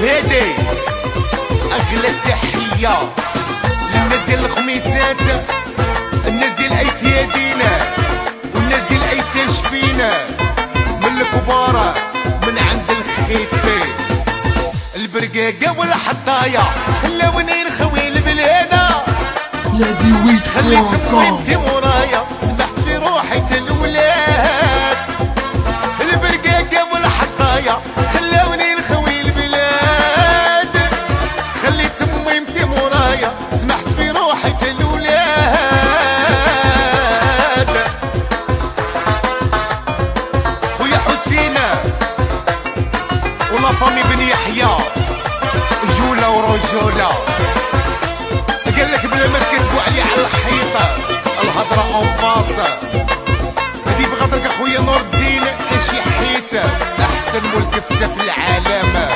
وهادي اغلى تحيه للناس ديال الخميسات، الناس ديال ايتيادينا والناس ديال ايتاش فينا، من الكبارة من عند الخيفي البرقاقة والحطايا خلاوني نخوي البلادة. بلادي ويت خليت امي مورايا سمحت في روحي الولاد. البرقاقة والحطايا خلاوني نخوي البلاد. خليت امي مورايا سمحت في روحي الولاد. خويا حسينة ولا فامي بن يحيى جولة ورجولة، قالك بلا ما تكتبوا علي على الحيطة الهضرة انفاس. هدي بغدرك اخويا نور الدين تا شي حيت احسن ملكفتة في العالم.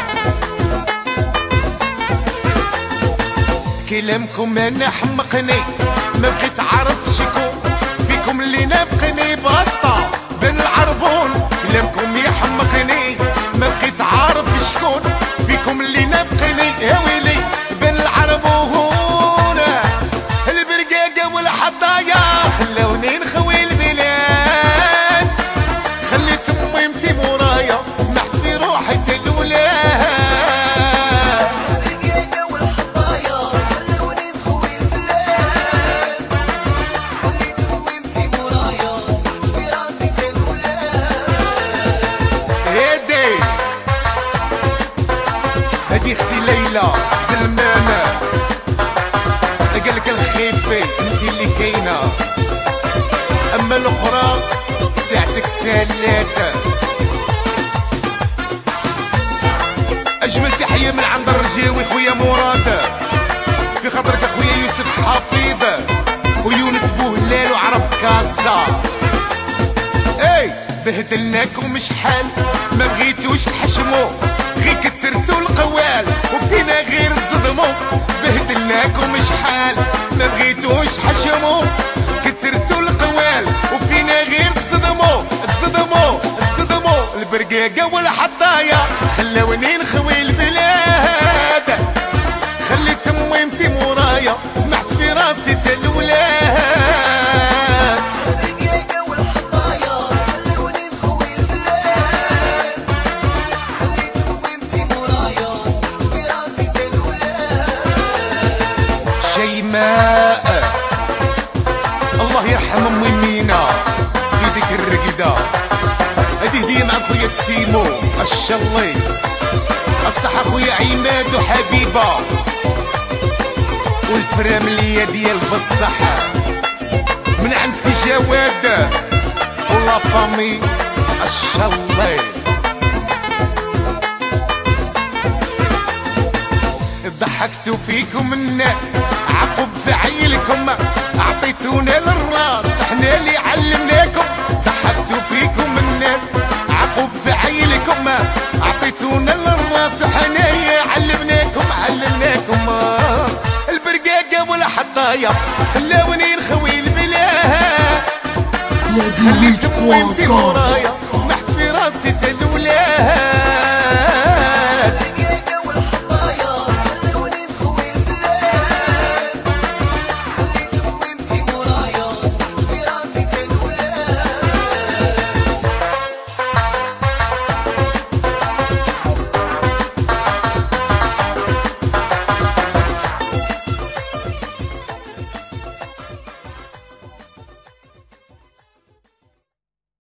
كلامكم انا حمقني ما بقيت عارف شكون فيكم اللي نافقني باسطة بين العربون. كلامكم يحمقني ما بقيت عارف شكون فيكم اللي نافقني يا ويلي بين العربون. البرقاقة والحضايا خلاوني نخوي البلاد. خليت امي مورايا سمحت في روحي الولاد. البرقاقة والحضايا خلاوني نخوي البلاد. خليت امي مورايا سمحت في راسي الولاد. هادي هادي اختي ليلى سلمانة، قالك الخيفي انتي اللي كاينة، اما الاخرى ساعتك سالات. اجمل تحية من عند الرجاوي خويا مراد، في خاطرك اخويا يوسف حفيظ ويونس بوهلال وعرب كازا. اي بهدلناكم شحال ما بغيتوش تحشموا، غير كترتو القوال وفينا غير تصدموا. بهدلناكم شحال ما بغيتوش تحشموا، كترتو القوال وفينا غير تصدموا. تصدموا البرقاقة والحطايا خلاوني نخوي البلاد. خليت امي مورايا سمحت في راسي الولاد. البرقاقة والحضايا خلاوني نخوي البلاد. خليت امي مورايا سمحت في راسي الولاد. شيماء الله يرحم امي مينا في ديك الرقدة. هدي هدية مع خويا السيمو الشلي، الصحة خويا عماد وحبيبة والفراملية ديال بالصحة من عند سي جواد ولا فامي الشلي. ضحكتوا فيكم الناس عقب فعيلكم، اعطيتونا للراس احنا اللي علمناكم. ضحكتوا فيكم الناس عقب فعيلكم، اعطيتونا للراس احنا اللي علمناكم. البرقاقة والحطايا خلاوني نخوي البلاد. بلادي خليت ويت امي مورايا سمحت في راسي الولاد.